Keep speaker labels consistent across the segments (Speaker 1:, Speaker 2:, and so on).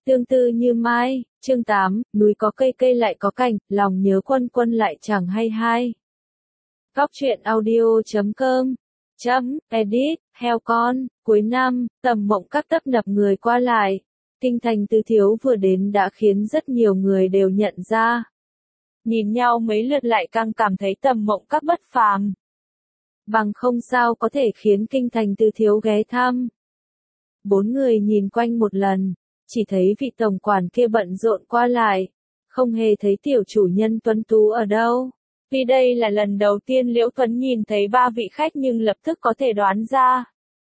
Speaker 1: Tương tư như mai, chương 8, núi có cây cây lại có cành, lòng nhớ quân quân lại chẳng hay hay. Góc truyện audio.com edit, heo con, cuối năm, Tầm Mộng Các tấp nập người qua lại. Kinh thành Từ Thiếu vừa đến đã khiến rất nhiều người đều nhận ra. Nhìn nhau mấy lượt lại càng cảm thấy Tầm Mộng Các bất phàm. Bằng không sao có thể khiến kinh thành Từ Thiếu ghé thăm. 4 người nhìn quanh một lần, chỉ thấy vị tổng quản kia bận rộn qua lại, không hề thấy tiểu chủ nhân tuấn tú ở đâu. Vì đây là lần đầu tiên Liễu Tuấn nhìn thấy 3 vị khách nhưng lập tức có thể đoán ra.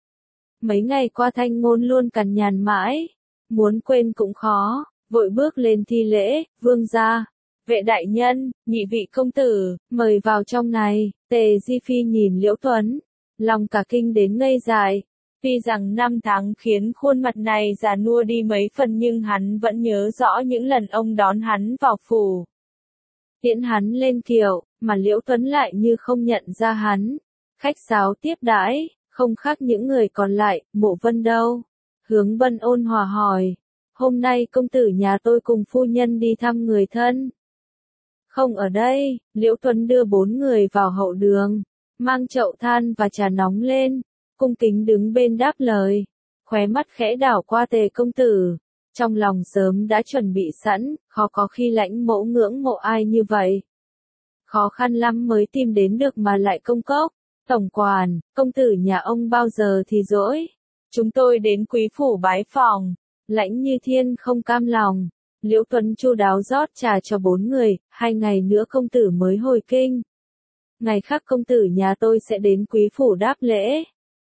Speaker 1: Mấy ngày qua Thanh Ngôn luôn cằn nhằn mãi, muốn quên cũng khó, vội bước lên thi lễ, vương gia, vệ đại nhân, nhị vị công tử, mời vào trong này. Tề Di Phi nhìn Liễu Tuấn, lòng cả kinh đến ngây dại. Tuy rằng năm tháng khiến khuôn mặt này già nua đi mấy phần nhưng hắn vẫn nhớ rõ những lần ông đón hắn vào phủ. Tiễn hắn lên kiệu, mà Liễu Tuấn lại như không nhận ra hắn. Khách sáo tiếp đãi, không khác những người còn lại. Mộ Vân đâu? Hướng Vân ôn hòa hỏi. Hôm nay công tử nhà tôi cùng phu nhân đi thăm người thân. Không ở đây. Liễu Tuấn đưa 4 người vào hậu đường, mang chậu than và trà nóng lên, cung kính đứng bên đáp lời, khóe mắt khẽ đảo qua Tề công tử, trong lòng sớm đã chuẩn bị sẵn, khó có khi lãnh mẫu ngưỡng mộ ai như vậy. Khó khăn lắm mới tìm đến được mà lại công cốc. Tổng quản, công tử nhà ông bao giờ thì rỗi? Chúng tôi đến quý phủ bái phòng. Lãnh Như Thiên không cam lòng. Liễu Tuấn chu đáo rót trà cho 4 người, 2 ngày nữa công tử mới hồi kinh. Ngày khác công tử nhà tôi sẽ đến quý phủ đáp lễ.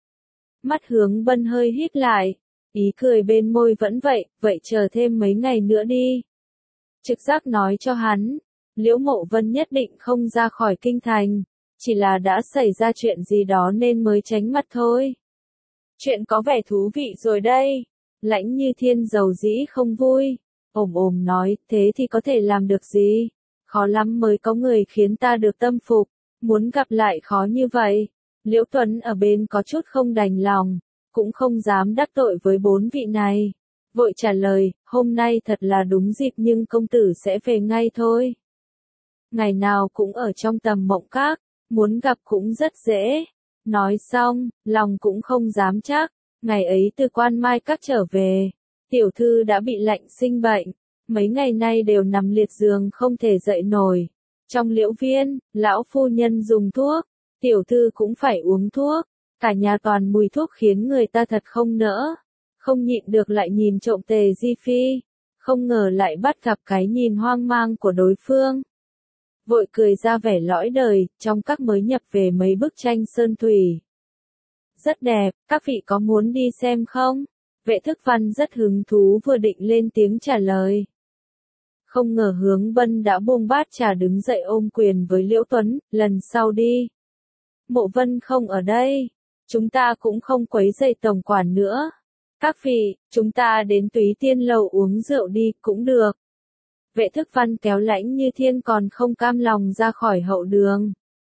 Speaker 1: Mắt Hướng Vân hơi híp lại, ý cười bên môi vẫn vậy chờ thêm mấy ngày nữa đi. Trực giác nói cho hắn, Liễu Mộ Vân nhất định không ra khỏi kinh thành, chỉ là đã xảy ra chuyện gì đó nên mới tránh mặt thôi. Chuyện có vẻ thú vị rồi đây. Lãnh Như Thiên giàu dĩ không vui, ồm nói, thế thì có thể làm được gì? Khó lắm mới có người khiến ta được tâm phục, muốn gặp lại khó như vậy. Liễu Tuấn ở bên có chút không đành lòng, cũng không dám đắc tội với 4 vị này. Vội trả lời, hôm nay thật là đúng dịp nhưng công tử sẽ về ngay thôi. Ngày nào cũng ở trong Tầm Mộng Các, muốn gặp cũng rất dễ. Nói xong, lòng cũng không dám chắc, ngày ấy từ Quan Mai Các trở về, tiểu thư đã bị lạnh sinh bệnh, mấy ngày nay đều nằm liệt giường không thể dậy nổi. Trong Liễu Viên, lão phu nhân dùng thuốc, tiểu thư cũng phải uống thuốc, cả nhà toàn mùi thuốc khiến người ta thật không nỡ. Không nhịn được lại nhìn trộm Tề Di Phi, không ngờ lại bắt gặp cái nhìn hoang mang của đối phương. Vội cười ra vẻ lõi đời, trong các mới nhập về mấy bức tranh sơn thủy. Rất đẹp, các vị có muốn đi xem không? Vệ Thức Văn rất hứng thú vừa định lên tiếng trả lời. Không ngờ Hướng Vân đã buông bát trà đứng dậy ôm quyền với Liễu Tuấn, lần sau đi. Mộ Vân không ở đây, chúng ta cũng không quấy rầy tổng quản nữa. Các vị, chúng ta đến Túy Tiên lầu uống rượu đi, cũng được. Vệ Thức Văn kéo Lãnh Như Thiên còn không cam lòng ra khỏi hậu đường.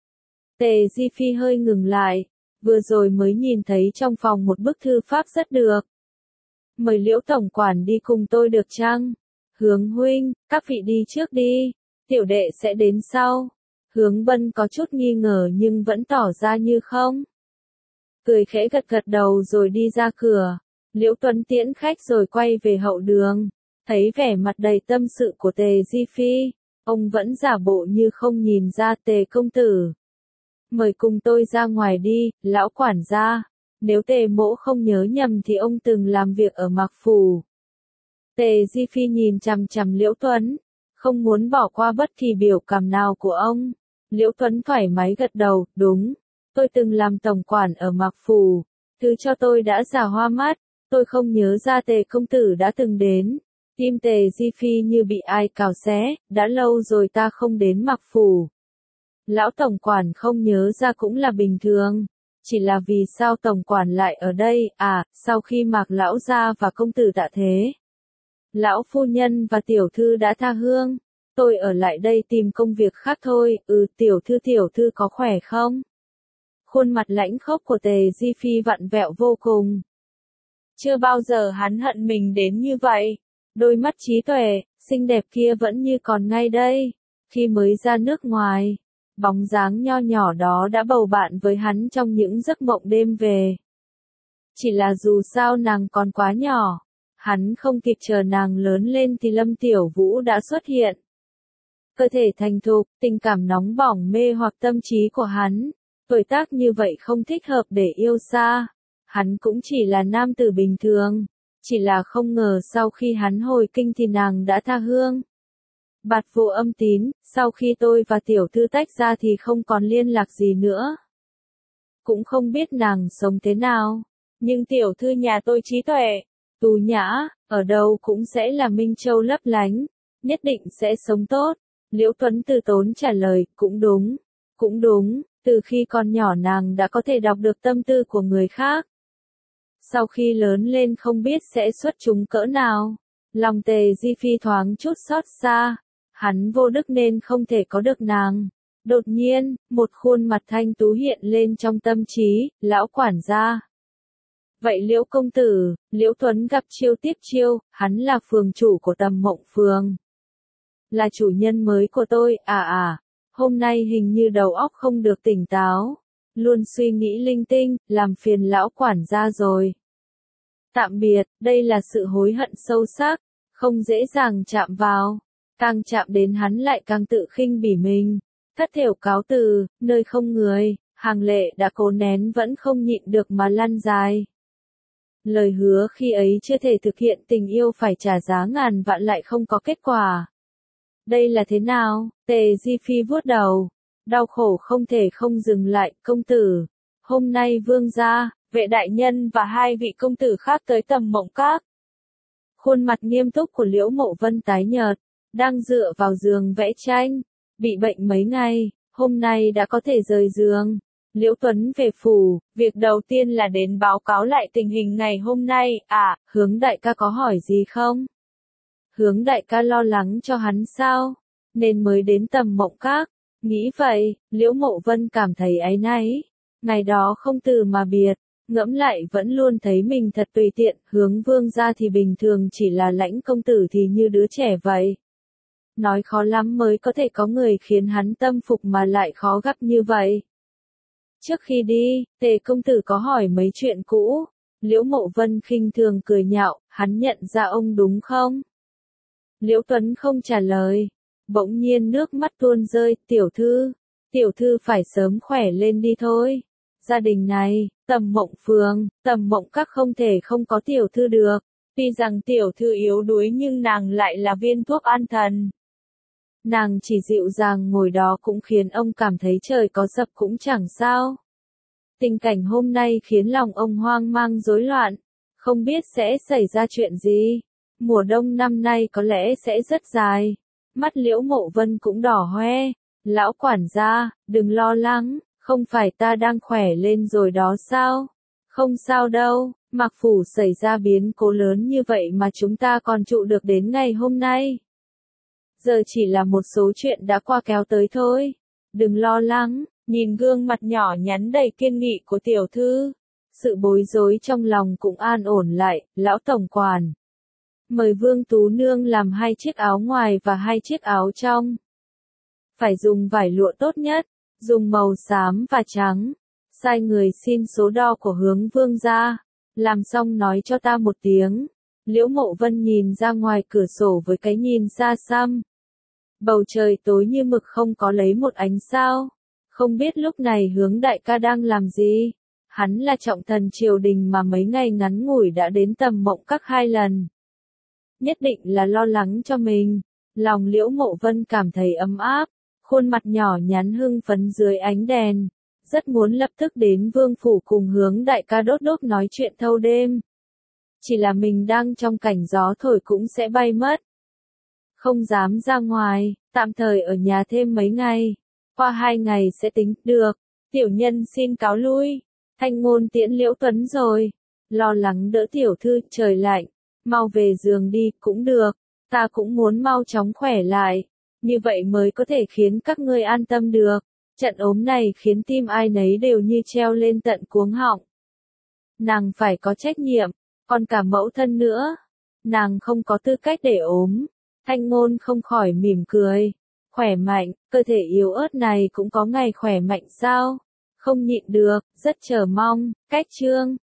Speaker 1: Tề Di Phi hơi ngừng lại, vừa rồi mới nhìn thấy trong phòng một bức thư pháp rất được. Mời Liễu tổng quản đi cùng tôi được chăng? Hướng huynh, các vị đi trước đi, tiểu đệ sẽ đến sau. Hướng Vân có chút nghi ngờ nhưng vẫn tỏ ra như không. Cười khẽ gật gật đầu rồi đi ra cửa. Liễu Tuấn tiễn khách rồi quay về hậu đường. Thấy vẻ mặt đầy tâm sự của Tề Di Phi, ông vẫn giả bộ như không nhìn ra. Tề công tử, mời cùng tôi ra ngoài đi, lão quản gia. Nếu Tề mỗ không nhớ nhầm thì ông từng làm việc ở Mạc Phủ. Tề Di Phi nhìn chằm chằm Liễu Tuấn, không muốn bỏ qua bất kỳ biểu cảm nào của ông. Liễu Tuấn thoải mái gật đầu, đúng, tôi từng làm tổng quản ở Mạc Phủ. Thứ cho tôi đã già hoa mắt, tôi không nhớ ra Tề công tử đã từng đến. Tim Tề Di Phi như bị ai cào xé, đã lâu rồi ta không đến Mạc Phủ. Lão tổng quản không nhớ ra cũng là bình thường. Chỉ là vì sao tổng quản lại ở đây, sau khi Mạc lão gia và công tử tạ thế. Lão phu nhân và tiểu thư đã tha hương, tôi ở lại đây tìm công việc khác thôi. Tiểu thư có khỏe không? Khuôn mặt lãnh khốc của Tề Di Phi vặn vẹo vô cùng. Chưa bao giờ hắn hận mình đến như vậy. Đôi mắt trí tuệ, xinh đẹp kia vẫn như còn ngay đây. Khi mới ra nước ngoài, bóng dáng nho nhỏ đó đã bầu bạn với hắn trong những giấc mộng đêm về. Chỉ là dù sao nàng còn quá nhỏ, hắn không kịp chờ nàng lớn lên thì Lâm Tiểu Vũ đã xuất hiện. Cơ thể thành thục, tình cảm nóng bỏng mê hoặc tâm trí của hắn, tuổi tác như vậy không thích hợp để yêu xa. Hắn cũng chỉ là nam tử bình thường, chỉ là không ngờ sau khi hắn hồi kinh thì nàng đã tha hương. Bạt Vô Âm Tín, sau khi tôi và tiểu thư tách ra thì không còn liên lạc gì nữa. Cũng không biết nàng sống thế nào, nhưng tiểu thư nhà tôi trí tuệ, tú nhã, ở đâu cũng sẽ là minh châu lấp lánh, nhất định sẽ sống tốt. Liễu Tuấn từ tốn trả lời, cũng đúng, từ khi còn nhỏ nàng đã có thể đọc được tâm tư của người khác. Sau khi lớn lên không biết sẽ xuất chúng cỡ nào, lòng Tề Di Phi thoáng chút xót xa, hắn vô đức nên không thể có được nàng. Đột nhiên, một khuôn mặt thanh tú hiện lên trong tâm trí, lão quản gia. Vậy Liễu công tử, Liễu Tuấn gặp chiêu tiếp chiêu, hắn là phường chủ của Tầm Mộng Phường. Là chủ nhân mới của tôi, hôm nay hình như đầu óc không được tỉnh táo, luôn suy nghĩ linh tinh, làm phiền lão quản gia rồi. Tạm biệt, đây là sự hối hận sâu sắc, không dễ dàng chạm vào, càng chạm đến hắn lại càng tự khinh bỉ mình. Thất thểu cáo từ, nơi không người, Hàng Lệ đã cố nén vẫn không nhịn được mà lăn dài. Lời hứa khi ấy chưa thể thực hiện, tình yêu phải trả giá ngàn vạn lại không có kết quả. Đây là thế nào? Tề Di Phi vuốt đầu, đau khổ không thể không dừng lại. Công tử, hôm nay vương gia, vệ đại nhân và hai vị công tử khác tới Tầm Mộng Các. Khuôn mặt nghiêm túc của Liễu Mộ Vân tái nhợt, đang dựa vào giường vẽ tranh, bị bệnh mấy ngày, hôm nay đã có thể rời giường. Liễu Tuấn về phủ, việc đầu tiên là đến báo cáo lại tình hình ngày hôm nay. Hướng đại ca có hỏi gì không? Hướng đại ca lo lắng cho hắn sao, nên mới đến Tầm Mộng Các. Nghĩ vậy, Liễu Mộ Vân cảm thấy áy náy. Ngày đó không từ mà biệt, ngẫm lại vẫn luôn thấy mình thật tùy tiện. Hướng vương gia thì bình thường chỉ là Lãnh công tử thì như đứa trẻ vậy. Nói khó lắm mới có thể có người khiến hắn tâm phục mà lại khó gặp như vậy. Trước khi đi, Tề công tử có hỏi mấy chuyện cũ. Liễu Mộ Vân khinh thường cười nhạo, hắn nhận ra ông đúng không? Liễu Tuấn không trả lời. Bỗng nhiên nước mắt tuôn rơi, tiểu thư phải sớm khỏe lên đi thôi. Gia đình này, Tầm Mộng Phường, Tầm Mộng Các không thể không có tiểu thư được. Tuy rằng tiểu thư yếu đuối nhưng nàng lại là viên thuốc an thần. Nàng chỉ dịu dàng ngồi đó cũng khiến ông cảm thấy trời có sập cũng chẳng sao. Tình cảnh hôm nay khiến lòng ông hoang mang rối loạn, không biết sẽ xảy ra chuyện gì. Mùa đông năm nay có lẽ sẽ rất dài. Mắt Liễu Mộ Vân cũng đỏ hoe. Lão quản gia, đừng lo lắng, không phải ta đang khỏe lên rồi đó sao? Không sao đâu, Mạc Phủ xảy ra biến cố lớn như vậy mà chúng ta còn trụ được đến ngày hôm nay. Giờ chỉ là một số chuyện đã qua kéo tới thôi. Đừng lo lắng, nhìn gương mặt nhỏ nhắn đầy kiên nghị của tiểu thư. Sự bối rối trong lòng cũng an ổn lại. Lão tổng quản, mời Vương Tú Nương làm 2 chiếc áo ngoài và 2 chiếc áo trong. Phải dùng vải lụa tốt nhất, dùng màu xám và trắng. Sai người xin số đo của Hướng vương gia. Làm xong nói cho ta một tiếng. Liễu Mộ Vân nhìn ra ngoài cửa sổ với cái nhìn xa xăm. Bầu trời tối như mực không có lấy một ánh sao. Không biết lúc này Hướng đại ca đang làm gì. Hắn là trọng thần triều đình mà mấy ngày ngắn ngủi đã đến Tầm Mộng Các 2 lần. Nhất định là lo lắng cho mình. Lòng Liễu Mộ Vân cảm thấy ấm áp. Khuôn mặt nhỏ nhắn hưng phấn dưới ánh đèn. Rất muốn lập tức đến vương phủ cùng Hướng đại ca đốt đốt nói chuyện thâu đêm. Chỉ là mình đang trong cảnh gió thổi cũng sẽ bay mất. Không dám ra ngoài, tạm thời ở nhà thêm mấy ngày. Qua 2 ngày sẽ tính, được. Tiểu nhân xin cáo lui. Thanh ngôn tiễn Liễu Tuấn rồi. Lo lắng đỡ tiểu thư, trời lạnh. Mau về giường đi, cũng được. Ta cũng muốn mau chóng khỏe lại. Như vậy mới có thể khiến các ngươi an tâm được. Trận ốm này khiến tim ai nấy đều như treo lên tận cuống họng. Nàng phải có trách nhiệm, còn cả mẫu thân nữa. Nàng không có tư cách để ốm. Thanh Ngôn không khỏi mỉm cười. Khỏe mạnh, cơ thể yếu ớt này cũng có ngày khỏe mạnh sao? Không nhịn được, rất chờ mong. Cách chương